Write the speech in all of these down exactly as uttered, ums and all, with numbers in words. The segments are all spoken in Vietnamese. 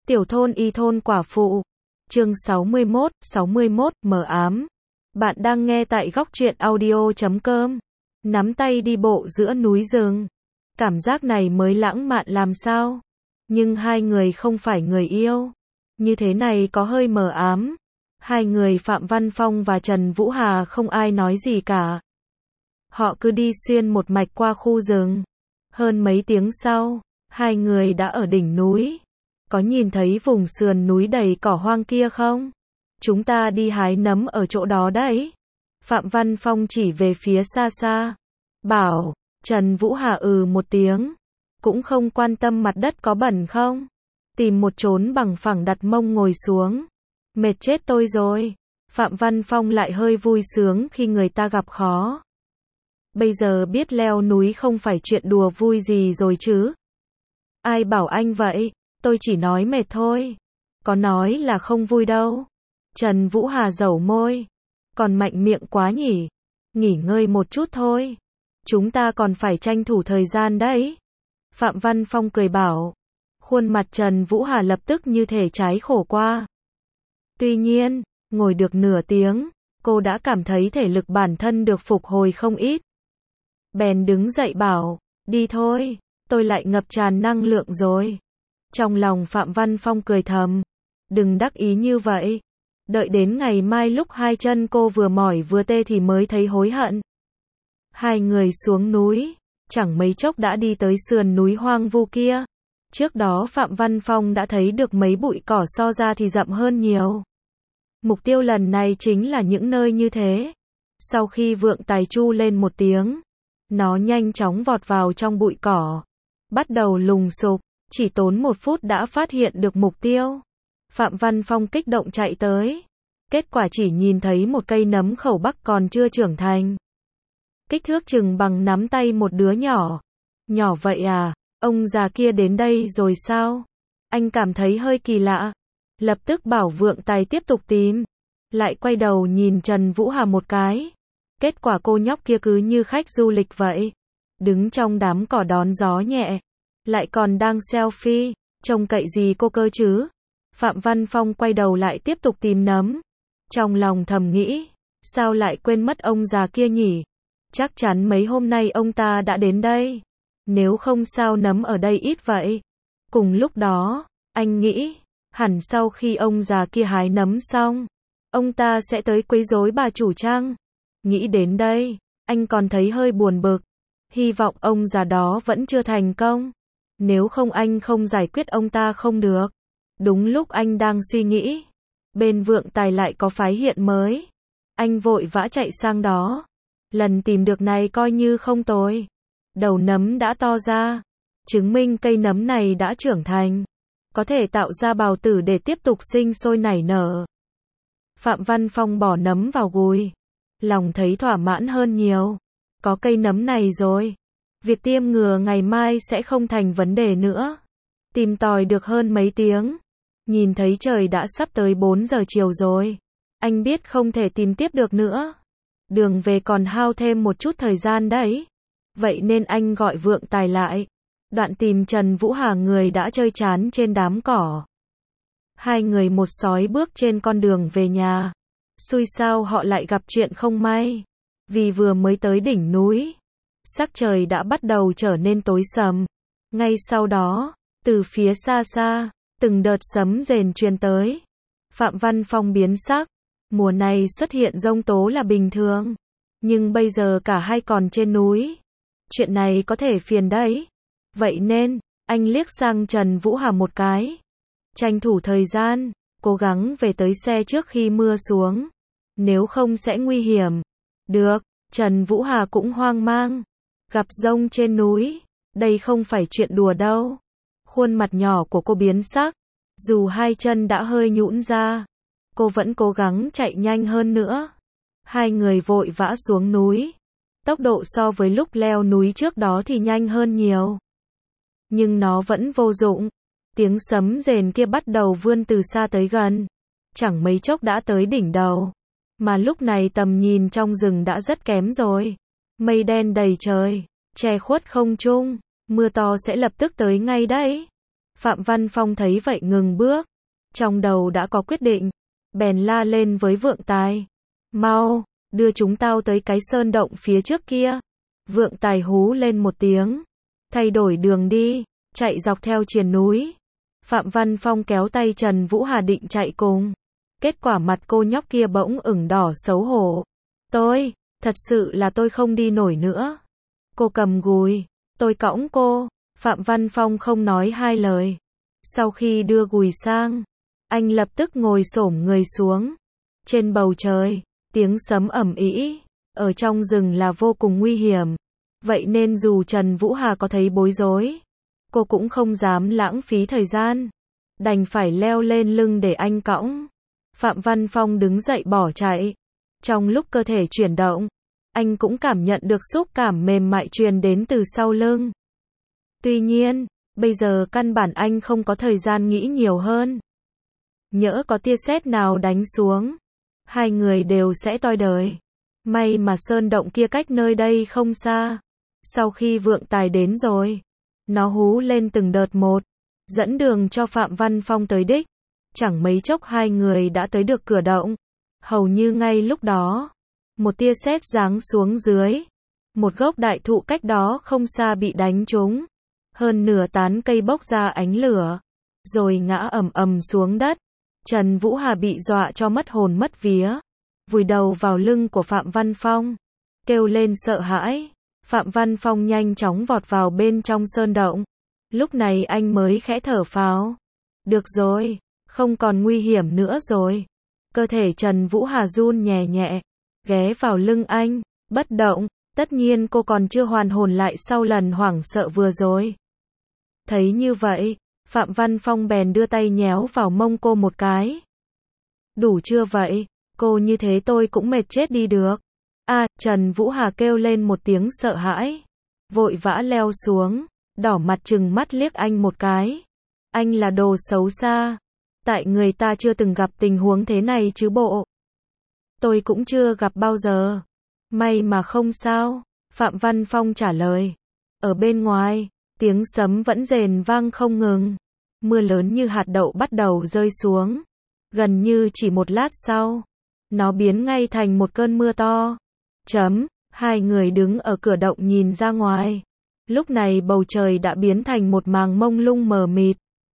Tiểu thôn y thôn quả phụ. Chương sáu mươi mốt, sáu mươi mốt, mờ ám. Bạn đang nghe tại góc truyện audio chấm com. Nắm tay đi bộ giữa núi rừng. Cảm giác này mới lãng mạn làm sao? Nhưng hai người không phải người yêu. Như thế này có hơi mờ ám. Hai người Phạm Văn Phong và Trần Vũ Hà không ai nói gì cả. Họ cứ đi xuyên một mạch qua khu rừng. Hơn mấy tiếng sau, hai người đã ở đỉnh núi. Có nhìn thấy vùng sườn núi đầy cỏ hoang kia không? Chúng ta đi hái nấm ở chỗ đó đấy. Phạm Văn Phong chỉ về phía xa xa. Bảo, Trần Vũ Hà ừ một tiếng. Cũng không quan tâm mặt đất có bẩn không. Tìm một chốn bằng phẳng đặt mông ngồi xuống. Mệt chết tôi rồi. Phạm Văn Phong lại hơi vui sướng khi người ta gặp khó. Bây giờ biết leo núi không phải chuyện đùa vui gì rồi chứ. Ai bảo anh vậy? Tôi chỉ nói mệt thôi. Có nói là không vui đâu. Trần Vũ Hà dẩu môi. Còn mạnh miệng quá nhỉ. Nghỉ ngơi một chút thôi. Chúng ta còn phải tranh thủ thời gian đấy. Phạm Văn Phong cười bảo. Khuôn mặt Trần Vũ Hà lập tức như thể trái khổ qua. Tuy nhiên, ngồi được nửa tiếng, cô đã cảm thấy thể lực bản thân được phục hồi không ít. Bèn đứng dậy bảo, đi thôi, tôi lại ngập tràn năng lượng rồi. Trong lòng Phạm Văn Phong cười thầm, đừng đắc ý như vậy. Đợi đến ngày mai lúc hai chân cô vừa mỏi vừa tê thì mới thấy hối hận. Hai người xuống núi, chẳng mấy chốc đã đi tới sườn núi hoang vu kia. Trước đó Phạm Văn Phong đã thấy được mấy bụi cỏ so ra thì rậm hơn nhiều. Mục tiêu lần này chính là những nơi như thế. Sau khi vượng tài chu lên một tiếng, nó nhanh chóng vọt vào trong bụi cỏ, bắt đầu lùng sục, chỉ tốn một phút đã phát hiện được mục tiêu. Phạm Văn Phong kích động chạy tới. Kết quả chỉ nhìn thấy một cây nấm khẩu bắc còn chưa trưởng thành. Kích thước chừng bằng nắm tay một đứa nhỏ. Nhỏ vậy à? Ông già kia đến đây rồi sao? Anh cảm thấy hơi kỳ lạ. Lập tức bảo vượng tài tiếp tục tìm. Lại quay đầu nhìn Trần Vũ Hà một cái. Kết quả cô nhóc kia cứ như khách du lịch vậy. Đứng trong đám cỏ đón gió nhẹ. Lại còn đang selfie. Trông cậy gì cô cơ chứ? Phạm Văn Phong quay đầu lại tiếp tục tìm nấm. Trong lòng thầm nghĩ. Sao lại quên mất ông già kia nhỉ? Chắc chắn mấy hôm nay ông ta đã đến đây. Nếu không sao nấm ở đây ít vậy. Cùng lúc đó, anh nghĩ. Hẳn sau khi ông già kia hái nấm xong, ông ta sẽ tới quấy rối bà chủ chăng? Nghĩ đến đây, anh còn thấy hơi buồn bực. Hy vọng ông già đó vẫn chưa thành công. Nếu không anh không giải quyết ông ta không được. Đúng lúc anh đang suy nghĩ, bên vượng tài lại có phái hiện mới. Anh vội vã chạy sang đó. Lần tìm được này coi như không tồi. Đầu nấm đã to ra, chứng minh cây nấm này đã trưởng thành. Có thể tạo ra bào tử để tiếp tục sinh sôi nảy nở. Phạm Văn Phong bỏ nấm vào gùi. Lòng thấy thỏa mãn hơn nhiều. Có cây nấm này rồi. Việc tiêm ngừa ngày mai sẽ không thành vấn đề nữa. Tìm tòi được hơn mấy tiếng. Nhìn thấy trời đã sắp tới bốn giờ chiều rồi. Anh biết không thể tìm tiếp được nữa. Đường về còn hao thêm một chút thời gian đấy. Vậy nên anh gọi vượng tài lại. Đoạn tìm Trần Vũ Hà người đã chơi chán trên đám cỏ. Hai người một sói bước trên con đường về nhà. Xui sao họ lại gặp chuyện không may. Vì vừa mới tới đỉnh núi, sắc trời đã bắt đầu trở nên tối sầm. Ngay sau đó, từ phía xa xa, từng đợt sấm rền truyền tới. Phạm Văn Phong biến sắc. Mùa này xuất hiện giông tố là bình thường. Nhưng bây giờ cả hai còn trên núi. Chuyện này có thể phiền đấy. Vậy nên, anh liếc sang Trần Vũ Hà một cái. Tranh thủ thời gian, cố gắng về tới xe trước khi mưa xuống. Nếu không sẽ nguy hiểm. Được, Trần Vũ Hà cũng hoang mang. Gặp giông trên núi, đây không phải chuyện đùa đâu. Khuôn mặt nhỏ của cô biến sắc. Dù hai chân đã hơi nhũn ra, cô vẫn cố gắng chạy nhanh hơn nữa. Hai người vội vã xuống núi. Tốc độ so với lúc leo núi trước đó thì nhanh hơn nhiều. Nhưng nó vẫn vô dụng. Tiếng sấm rền kia bắt đầu vươn từ xa tới gần. Chẳng mấy chốc đã tới đỉnh đầu. Mà lúc này tầm nhìn trong rừng đã rất kém rồi. Mây đen đầy trời, che khuất không trung. Mưa to sẽ lập tức tới ngay đấy. Phạm Văn Phong thấy vậy ngừng bước. Trong đầu đã có quyết định. Bèn la lên với Vượng Tài. Mau, đưa chúng tao tới cái sơn động phía trước kia. Vượng Tài hú lên một tiếng. Thay đổi đường đi, chạy dọc theo triền núi. Phạm Văn Phong kéo tay Trần Vũ Hà định chạy cùng. Kết quả mặt cô nhóc kia bỗng ửng đỏ xấu hổ. Tôi, thật sự là tôi không đi nổi nữa. Cô cầm gùi, tôi cõng cô. Phạm Văn Phong không nói hai lời. Sau khi đưa gùi sang, anh lập tức ngồi xổm người xuống. Trên bầu trời, tiếng sấm ầm ĩ, ở trong rừng là vô cùng nguy hiểm. Vậy nên dù Trần Vũ Hà có thấy bối rối, cô cũng không dám lãng phí thời gian. Đành phải leo lên lưng để anh cõng. Phạm Văn Phong đứng dậy bỏ chạy. Trong lúc cơ thể chuyển động, anh cũng cảm nhận được xúc cảm mềm mại truyền đến từ sau lưng. Tuy nhiên, bây giờ căn bản anh không có thời gian nghĩ nhiều hơn. Nhỡ có tia sét nào đánh xuống, hai người đều sẽ toi đời. May mà sơn động kia cách nơi đây không xa. Sau khi Vượng Tài đến rồi, nó hú lên từng đợt một, dẫn đường cho Phạm Văn Phong tới đích. Chẳng mấy chốc hai người đã tới được cửa động. Hầu như ngay lúc đó, một tia sét giáng xuống dưới. Một gốc đại thụ cách đó không xa bị đánh trúng. Hơn nửa tán cây bốc ra ánh lửa, rồi ngã ầm ầm xuống đất. Trần Vũ Hà bị dọa cho mất hồn mất vía, vùi đầu vào lưng của Phạm Văn Phong, kêu lên sợ hãi. Phạm Văn Phong nhanh chóng vọt vào bên trong sơn động. Lúc này anh mới khẽ thở phào. Được rồi, không còn nguy hiểm nữa rồi. Cơ thể Trần Vũ Hà run nhẹ nhẹ, ghé vào lưng anh, bất động. Tất nhiên cô còn chưa hoàn hồn lại sau lần hoảng sợ vừa rồi. Thấy như vậy, Phạm Văn Phong bèn đưa tay nhéo vào mông cô một cái. Đủ chưa vậy? Cô như thế tôi cũng mệt chết đi được. À, Trần Vũ Hà kêu lên một tiếng sợ hãi. Vội vã leo xuống, đỏ mặt trừng mắt liếc anh một cái. Anh là đồ xấu xa. Tại người ta chưa từng gặp tình huống thế này chứ bộ. Tôi cũng chưa gặp bao giờ. May mà không sao. Phạm Văn Phong trả lời. Ở bên ngoài, tiếng sấm vẫn rền vang không ngừng. Mưa lớn như hạt đậu bắt đầu rơi xuống. Gần như chỉ một lát sau, nó biến ngay thành một cơn mưa to. Chấm, hai người đứng ở cửa động nhìn ra ngoài. Lúc này bầu trời đã biến thành một màng mông lung mờ mịt.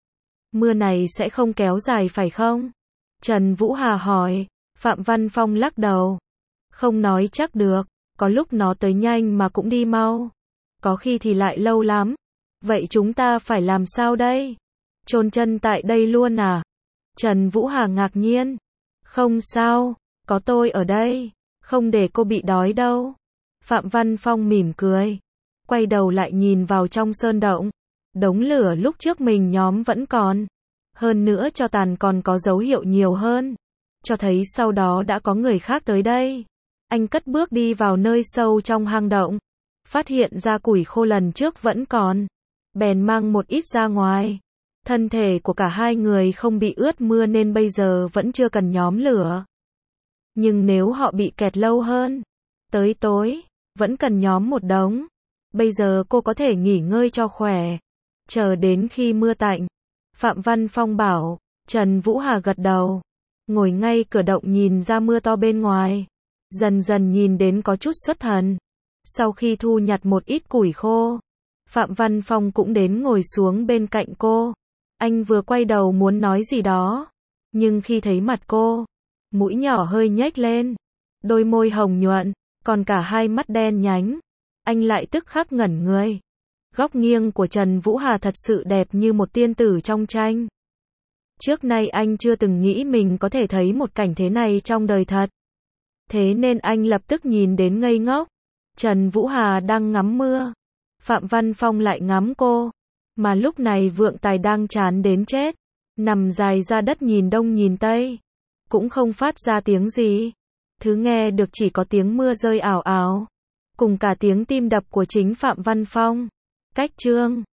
Mưa này sẽ không kéo dài phải không? Trần Vũ Hà hỏi. Phạm Văn Phong lắc đầu. Không nói chắc được, có lúc nó tới nhanh mà cũng đi mau. Có khi thì lại lâu lắm. Vậy chúng ta phải làm sao đây? Chôn chân tại đây luôn à? Trần Vũ Hà ngạc nhiên. Không sao, có tôi ở đây, không để cô bị đói đâu. Phạm Văn Phong mỉm cười, quay đầu lại nhìn vào trong sơn động. Đống lửa lúc trước mình nhóm vẫn còn. Hơn nữa cho tàn còn có dấu hiệu nhiều hơn. Cho thấy sau đó đã có người khác tới đây. Anh cất bước đi vào nơi sâu trong hang động. Phát hiện ra củi khô lần trước vẫn còn. Bèn mang một ít ra ngoài. Thân thể của cả hai người không bị ướt mưa nên bây giờ vẫn chưa cần nhóm lửa. Nhưng nếu họ bị kẹt lâu hơn, tới tối, vẫn cần nhóm một đống. Bây giờ cô có thể nghỉ ngơi cho khỏe. Chờ đến khi mưa tạnh. Phạm Văn Phong bảo. Trần Vũ Hà gật đầu. Ngồi ngay cửa động nhìn ra mưa to bên ngoài. Dần dần nhìn đến có chút xuất thần. Sau khi thu nhặt một ít củi khô, Phạm Văn Phong cũng đến ngồi xuống bên cạnh cô. Anh vừa quay đầu muốn nói gì đó, nhưng khi thấy mặt cô, mũi nhỏ hơi nhếch lên, đôi môi hồng nhuận, còn cả hai mắt đen nhánh, anh lại tức khắc ngẩn người. Góc nghiêng của Trần Vũ Hà thật sự đẹp như một tiên tử trong tranh. Trước nay anh chưa từng nghĩ mình có thể thấy một cảnh thế này trong đời thật. Thế nên anh lập tức nhìn đến ngây ngốc. Trần Vũ Hà đang ngắm mưa, Phạm Văn Phong lại ngắm cô. Mà lúc này Vượng Tài đang chán đến chết, nằm dài ra đất nhìn đông nhìn tây, cũng không phát ra tiếng gì. Thứ nghe được chỉ có tiếng mưa rơi ảo ảo, cùng cả tiếng tim đập của chính Phạm Văn Phong. Cách chương